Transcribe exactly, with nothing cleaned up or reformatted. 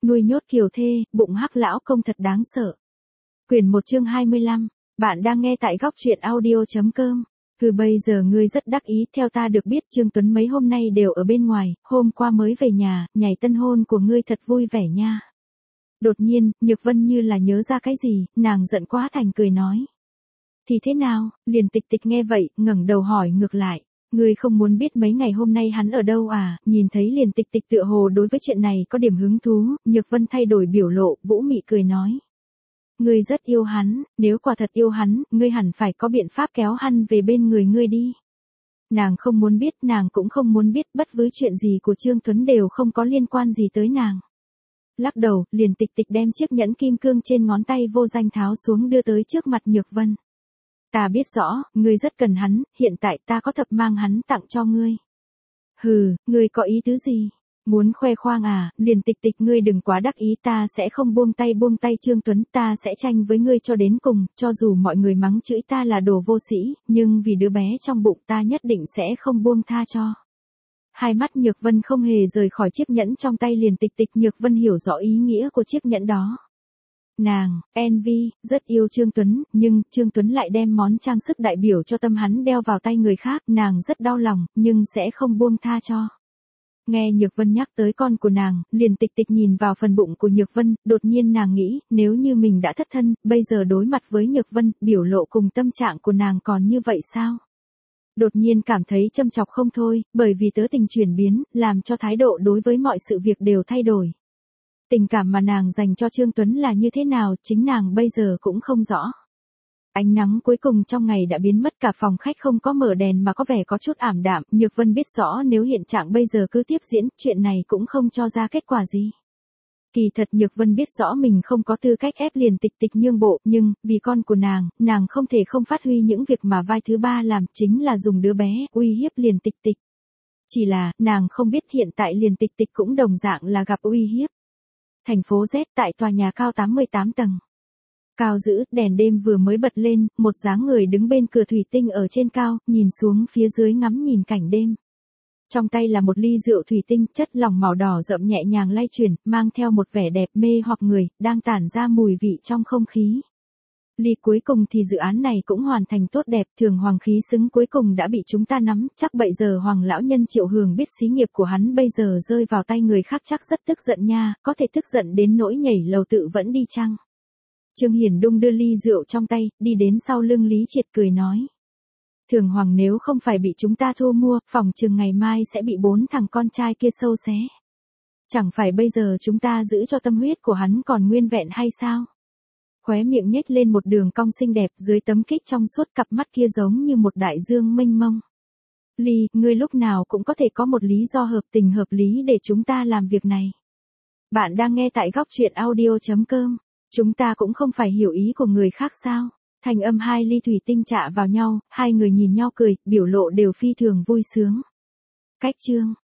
nuôi nhốt kiều thê, bụng hắc lão công thật đáng sợ. Quyển một chương hai mươi lăm, bạn đang nghe tại góc truyện audio.com. Cứ bây giờ ngươi rất đắc ý, theo ta được biết Trương Tuấn mấy hôm nay đều ở bên ngoài, hôm qua mới về nhà, nhảy tân hôn của ngươi thật vui vẻ nha. Đột nhiên, Nhược Vân như là nhớ ra cái gì, nàng giận quá thành cười nói. Thì thế nào, liền Tịch Tịch nghe vậy, ngẩng đầu hỏi ngược lại. Ngươi không muốn biết mấy ngày hôm nay hắn ở đâu à, nhìn thấy liền Tịch Tịch tựa hồ đối với chuyện này có điểm hứng thú, Nhược Vân thay đổi biểu lộ, vũ mị cười nói. Ngươi rất yêu hắn, nếu quả thật yêu hắn, ngươi hẳn phải có biện pháp kéo hắn về bên người ngươi đi. Nàng không muốn biết, nàng cũng không muốn biết, bất cứ chuyện gì của Trương Tuấn đều không có liên quan gì tới nàng. Lắc đầu, liền Tịch Tịch đem chiếc nhẫn kim cương trên ngón tay vô danh tháo xuống đưa tới trước mặt Nhược Vân. Ta biết rõ, ngươi rất cần hắn, hiện tại ta có thập mang hắn tặng cho ngươi. Hừ, ngươi có ý tứ gì? Muốn khoe khoang à, liền Tịch Tịch ngươi đừng quá đắc ý, ta sẽ không buông tay buông tay Trương Tuấn, ta sẽ tranh với ngươi cho đến cùng, cho dù mọi người mắng chửi ta là đồ vô sĩ, nhưng vì đứa bé trong bụng ta nhất định sẽ không buông tha cho. Hai mắt Nhược Vân không hề rời khỏi chiếc nhẫn trong tay liền Tịch Tịch, Nhược Vân hiểu rõ ý nghĩa của chiếc nhẫn đó. Nàng, Envy, rất yêu Trương Tuấn, nhưng Trương Tuấn lại đem món trang sức đại biểu cho tâm hắn đeo vào tay người khác, nàng rất đau lòng, nhưng sẽ không buông tha cho. Nghe Nhược Vân nhắc tới con của nàng, liền Tịch Tịch nhìn vào phần bụng của Nhược Vân, đột nhiên nàng nghĩ, nếu như mình đã thất thân, bây giờ đối mặt với Nhược Vân, biểu lộ cùng tâm trạng của nàng còn như vậy sao? Đột nhiên cảm thấy châm chọc không thôi, bởi vì tớ tình chuyển biến, làm cho thái độ đối với mọi sự việc đều thay đổi. Tình cảm mà nàng dành cho Trương Tuấn là như thế nào, chính nàng bây giờ cũng không rõ. Ánh nắng cuối cùng trong ngày đã biến mất, cả phòng khách không có mở đèn mà có vẻ có chút ảm đạm, Nhược Vân biết rõ nếu hiện trạng bây giờ cứ tiếp diễn, chuyện này cũng không cho ra kết quả gì. Kỳ thật Nhược Vân biết rõ mình không có tư cách ép liền Tịch Tịch nhượng bộ, nhưng, vì con của nàng, nàng không thể không phát huy những việc mà vai thứ ba làm, chính là dùng đứa bé, uy hiếp liền Tịch Tịch. Chỉ là, nàng không biết hiện tại liền Tịch Tịch cũng đồng dạng là gặp uy hiếp. Thành phố Z tại tòa nhà cao tám mươi tám tầng. Cao dữ, đèn đêm vừa mới bật lên, một dáng người đứng bên cửa thủy tinh ở trên cao, nhìn xuống phía dưới ngắm nhìn cảnh đêm. Trong tay là một ly rượu thủy tinh, chất lỏng màu đỏ rậm nhẹ nhàng lay chuyển, mang theo một vẻ đẹp mê hoặc người, đang tản ra mùi vị trong không khí. Ly cuối cùng thì dự án này cũng hoàn thành tốt đẹp, thường hoàng khí xứng cuối cùng đã bị chúng ta nắm, chắc bây giờ hoàng lão nhân Triệu Hường biết xí nghiệp của hắn bây giờ rơi vào tay người khác chắc rất tức giận nha, có thể tức giận đến nỗi nhảy lầu tự vẫn đi chăng? Trương Hiển Đung đưa ly rượu trong tay, đi đến sau lưng Lý Triệt cười nói. Thường hoàng nếu không phải bị chúng ta thu mua, phòng chừng ngày mai sẽ bị bốn thằng con trai kia sâu xé. Chẳng phải bây giờ chúng ta giữ cho tâm huyết của hắn còn nguyên vẹn hay sao? Khóe miệng nhếch lên một đường cong xinh đẹp, dưới tấm kích trong suốt cặp mắt kia giống như một đại dương mênh mông. Ly, ngươi lúc nào cũng có thể có một lý do hợp tình hợp lý để chúng ta làm việc này. Bạn đang nghe tại góc truyện audio.com. Chúng ta cũng không phải hiểu ý của người khác sao? Thành âm hai ly thủy tinh chạm vào nhau, hai người nhìn nhau cười, biểu lộ đều phi thường vui sướng. Cách chương